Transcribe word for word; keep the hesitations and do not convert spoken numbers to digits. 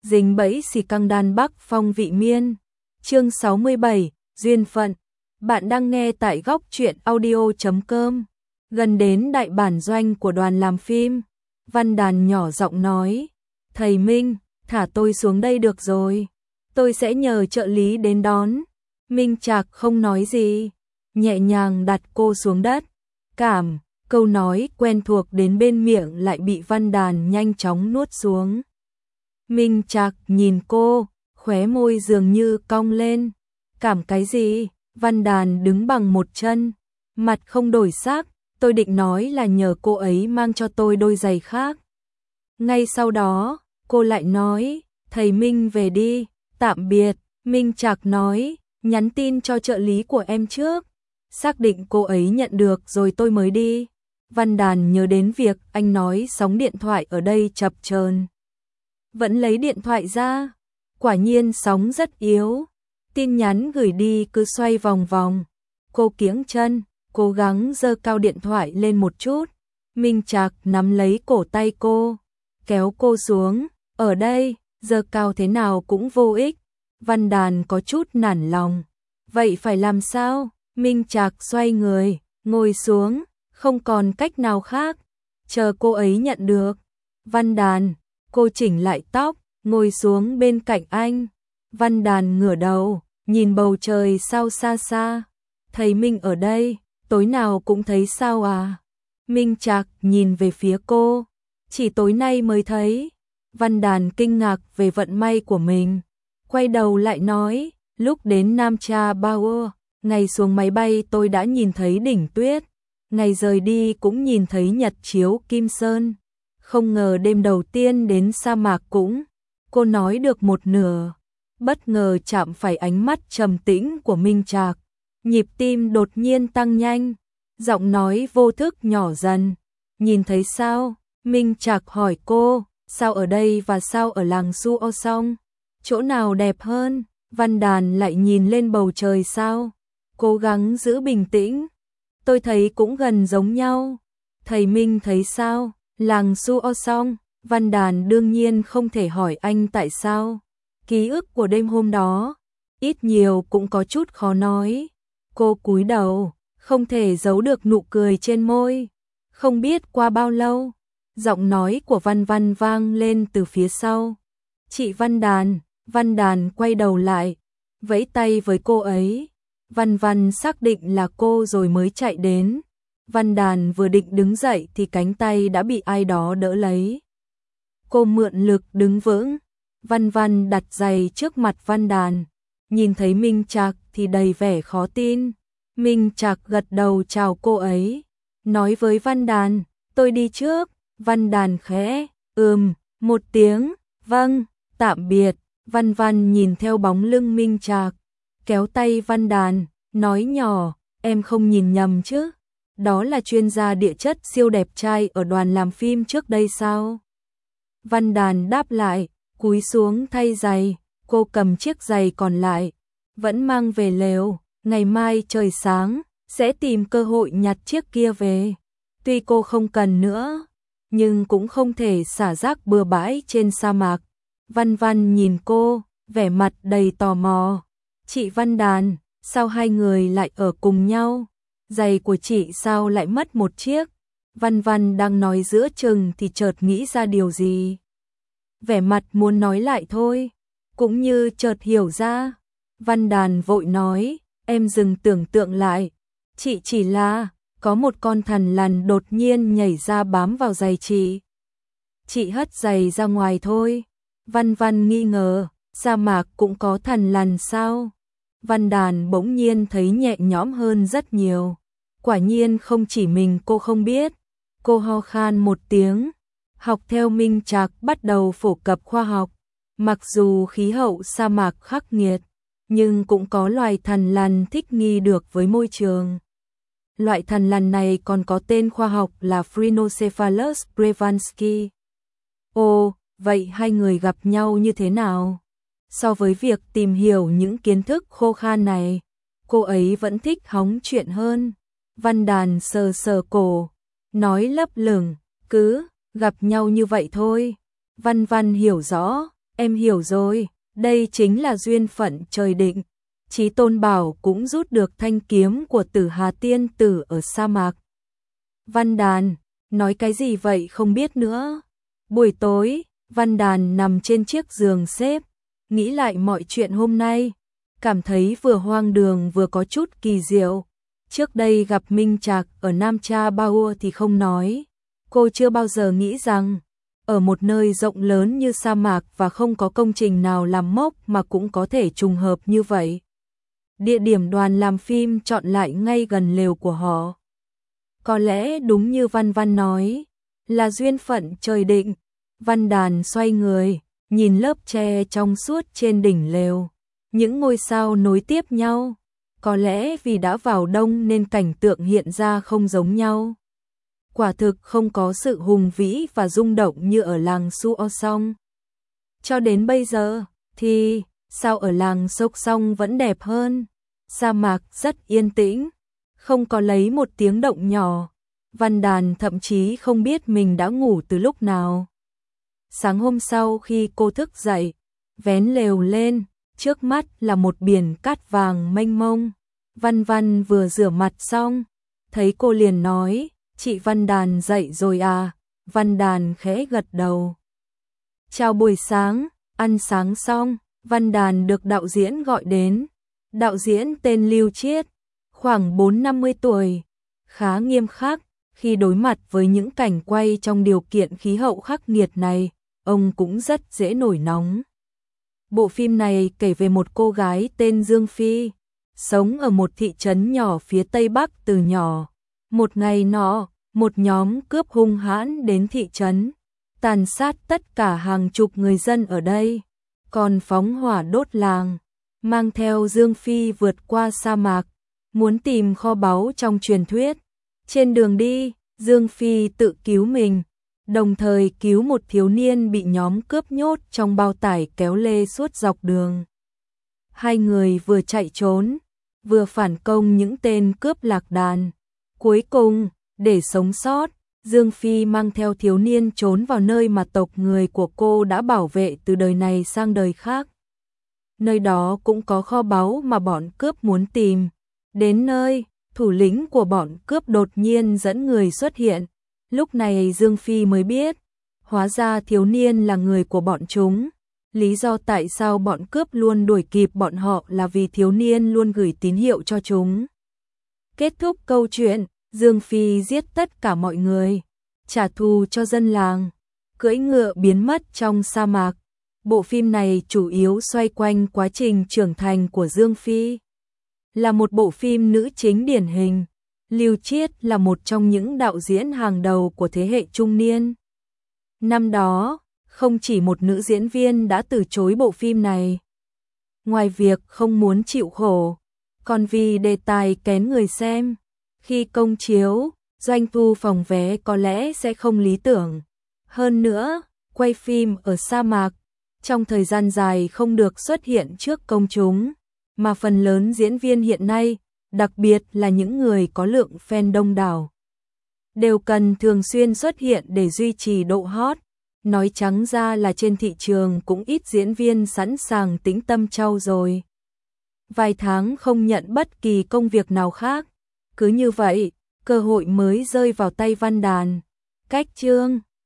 dính bẫy xì căng đan Bắc Phong vị miên. Chương sáu mươi bảy, duyên phận. Bạn đang nghe tại góc truyện audio chấm com. Gần đến đại bản doanh của đoàn làm phim, Văn Đàn nhỏ giọng nói, thầy Minh, thả tôi xuống đây được rồi, tôi sẽ nhờ trợ lý đến đón. Minh Trạc không nói gì, nhẹ nhàng đặt cô xuống đất. Cảm, câu nói quen thuộc đến bên miệng lại bị Văn Đàn nhanh chóng nuốt xuống. Minh Trạc nhìn cô, khóe môi dường như cong lên. Cảm cái gì? Văn Đàn đứng bằng một chân, mặt không đổi sắc. Tôi định nói là nhờ cô ấy mang cho tôi đôi giày khác. Ngay sau đó, cô lại nói, thầy Minh về đi, tạm biệt. Minh Trạc nói, nhắn tin cho trợ lý của em trước, xác định cô ấy nhận được rồi tôi mới đi. Văn Đàn nhớ đến việc anh nói sóng điện thoại ở đây chập chờn. Vẫn lấy điện thoại ra, quả nhiên sóng rất yếu, tin nhắn gửi đi cứ xoay vòng vòng. Cô kiễng chân, cố gắng giơ cao điện thoại lên một chút. Minh Trạc nắm lấy cổ tay cô, kéo cô xuống, ở đây, giơ cao thế nào cũng vô ích. Văn Đàn có chút nản lòng, vậy phải làm sao? Minh Trạc xoay người, ngồi xuống, không còn cách nào khác, chờ cô ấy nhận được. Văn Đàn, cô chỉnh lại tóc, ngồi xuống bên cạnh anh. Văn Đàn ngửa đầu, nhìn bầu trời sao xa xa. Thầy Minh ở đây, tối nào cũng thấy sao à? Minh Trạc nhìn về phía cô, chỉ tối nay mới thấy. Văn Đàn kinh ngạc về vận may của mình, quay đầu lại nói, lúc đến Nam Cha Bao, ngày xuống máy bay tôi đã nhìn thấy đỉnh tuyết, ngày rời đi cũng nhìn thấy nhật chiếu Kim Sơn. Không ngờ đêm đầu tiên đến sa mạc cũng. Cô nói được một nửa, bất ngờ chạm phải ánh mắt trầm tĩnh của Minh Trạc. Nhịp tim đột nhiên tăng nhanh, giọng nói vô thức nhỏ dần. Nhìn thấy sao? Minh Trạc hỏi cô, sao ở đây và sao ở làng Su O Song? Chỗ nào đẹp hơn? Văn Đàn lại nhìn lên bầu trời sao, cố gắng giữ bình tĩnh. Tôi thấy cũng gần giống nhau. Thầy Minh thấy sao? Làng Su O Song. Văn Đàn đương nhiên không thể hỏi anh tại sao. Ký ức của đêm hôm đó, ít nhiều cũng có chút khó nói. Cô cúi đầu, không thể giấu được nụ cười trên môi. Không biết qua bao lâu, giọng nói của Văn Văn vang lên từ phía sau. Chị Văn Đàn. Văn Đàn quay đầu lại, vẫy tay với cô ấy. Văn Văn xác định là cô rồi mới chạy đến. Văn Đàn vừa định đứng dậy thì cánh tay đã bị ai đó đỡ lấy. Cô mượn lực đứng vững. Văn Văn đặt giày trước mặt Văn Đàn, nhìn thấy Minh Trạc thì đầy vẻ khó tin. Minh Trạc gật đầu chào cô ấy, nói với Văn Đàn, tôi đi trước. Văn Đàn khẽ, ừm, một tiếng, vâng, tạm biệt. Văn Văn nhìn theo bóng lưng Minh Trạc, kéo tay Văn Đàn, nói nhỏ, em không nhìn nhầm chứ? Đó là chuyên gia địa chất siêu đẹp trai ở đoàn làm phim trước đây sao? Văn Đàn đáp lại, cúi xuống thay giày. Cô cầm chiếc giày còn lại, vẫn mang về lều. Ngày mai trời sáng, sẽ tìm cơ hội nhặt chiếc kia về. Tuy cô không cần nữa, nhưng cũng không thể xả rác bừa bãi trên sa mạc. Văn Văn nhìn cô, vẻ mặt đầy tò mò. Chị Văn Đàn, sao hai người lại ở cùng nhau? Giày của chị sao lại mất một chiếc? Văn Văn đang nói giữa chừng thì chợt nghĩ ra điều gì. Vẻ mặt muốn nói lại thôi, cũng như chợt hiểu ra. Văn Đàn vội nói, em dừng tưởng tượng lại. Chị chỉ là, có một con thằn lằn đột nhiên nhảy ra bám vào giày chị. Chị hất giày ra ngoài thôi. Văn Văn nghi ngờ, sa mạc cũng có thằn lằn sao? Văn Đàn bỗng nhiên thấy nhẹ nhõm hơn rất nhiều. Quả nhiên không chỉ mình cô không biết. Cô ho khan một tiếng, học theo Minh Trạc bắt đầu phổ cập khoa học. Mặc dù khí hậu sa mạc khắc nghiệt, nhưng cũng có loài thằn lằn thích nghi được với môi trường. Loại thằn lằn này còn có tên khoa học là Phrynocephalus brevansky. Ồ, vậy hai người gặp nhau như thế nào? So với việc tìm hiểu những kiến thức khô khan này, cô ấy vẫn thích hóng chuyện hơn. Văn Đàn sờ sờ cổ, nói lấp lửng, cứ gặp nhau như vậy thôi. Văn Văn hiểu rõ, Em hiểu rồi, đây chính là duyên phận trời định. Chí Tôn bảo cũng rút được thanh kiếm của Tử Hà tiên tử ở sa mạc. Văn Đàn, nói cái gì vậy không biết nữa. Buổi tối, Văn Đàn nằm trên chiếc giường xếp, nghĩ lại mọi chuyện hôm nay, cảm thấy vừa hoang đường vừa có chút kỳ diệu. Trước đây gặp Minh Trạc ở Nam Cha Bao thì không nói, cô chưa bao giờ nghĩ rằng ở một nơi rộng lớn như sa mạc và không có công trình nào làm mốc mà cũng có thể trùng hợp như vậy. Địa điểm đoàn làm phim chọn lại ngay gần lều của họ. Có lẽ đúng như Văn Văn nói, là duyên phận trời định. Văn Đàn xoay người, nhìn lớp tre trong suốt trên đỉnh lều. Những ngôi sao nối tiếp nhau. Có lẽ vì đã vào đông nên cảnh tượng hiện ra không giống nhau. Quả thực không có sự hùng vĩ và rung động như ở làng Suo Song. Cho đến bây giờ, thì sao ở làng Sốc Song vẫn đẹp hơn. Sa mạc rất yên tĩnh, không có lấy một tiếng động nhỏ. Văn Đàn thậm chí không biết mình đã ngủ từ lúc nào. Sáng hôm sau khi cô thức dậy, vén lều lên, trước mắt là một biển cát vàng mênh mông. Văn Văn vừa rửa mặt xong, thấy cô liền nói, chị Văn Đàn dậy rồi à? Văn Đàn khẽ gật đầu. Chào buổi sáng, ăn sáng xong, Văn Đàn được đạo diễn gọi đến. Đạo diễn tên Lưu Chiết, khoảng bốn năm mươi tuổi, khá nghiêm khắc. Khi đối mặt với những cảnh quay trong điều kiện khí hậu khắc nghiệt này, ông cũng rất dễ nổi nóng. Bộ phim này kể về một cô gái tên Dương Phi, sống ở một thị trấn nhỏ phía Tây Bắc từ nhỏ. Một ngày nọ, một nhóm cướp hung hãn đến thị trấn, tàn sát tất cả hàng chục người dân ở đây, còn phóng hỏa đốt làng, mang theo Dương Phi vượt qua sa mạc, muốn tìm kho báu trong truyền thuyết. Trên đường đi, Dương Phi tự cứu mình, đồng thời cứu một thiếu niên bị nhóm cướp nhốt trong bao tải kéo lê suốt dọc đường. Hai người vừa chạy trốn, vừa phản công những tên cướp lạc đàn. Cuối cùng, để sống sót, Dương Phi mang theo thiếu niên trốn vào nơi mà tộc người của cô đã bảo vệ từ đời này sang đời khác. Nơi đó cũng có kho báu mà bọn cướp muốn tìm. Đến nơi, thủ lĩnh của bọn cướp đột nhiên dẫn người xuất hiện. Lúc này Dương Phi mới biết, hóa ra thiếu niên là người của bọn chúng. Lý do tại sao bọn cướp luôn đuổi kịp bọn họ là vì thiếu niên luôn gửi tín hiệu cho chúng. Kết thúc câu chuyện, Dương Phi giết tất cả mọi người, trả thù cho dân làng, cưỡi ngựa biến mất trong sa mạc. Bộ phim này chủ yếu xoay quanh quá trình trưởng thành của Dương Phi. Là một bộ phim nữ chính điển hình, Lưu Chiết là một trong những đạo diễn hàng đầu của thế hệ trung niên. Năm đó, không chỉ một nữ diễn viên đã từ chối bộ phim này. Ngoài việc không muốn chịu khổ, còn vì đề tài kén người xem. Khi công chiếu, doanh thu phòng vé có lẽ sẽ không lý tưởng. Hơn nữa, quay phim ở sa mạc, trong thời gian dài không được xuất hiện trước công chúng, mà phần lớn diễn viên hiện nay, đặc biệt là những người có lượng fan đông đảo, đều cần thường xuyên xuất hiện để duy trì độ hot. Nói trắng ra là trên thị trường cũng ít diễn viên sẵn sàng tĩnh tâm trau dồi. Vài tháng không nhận bất kỳ công việc nào khác. Cứ như vậy, cơ hội mới rơi vào tay Văn Đàn. Cách chương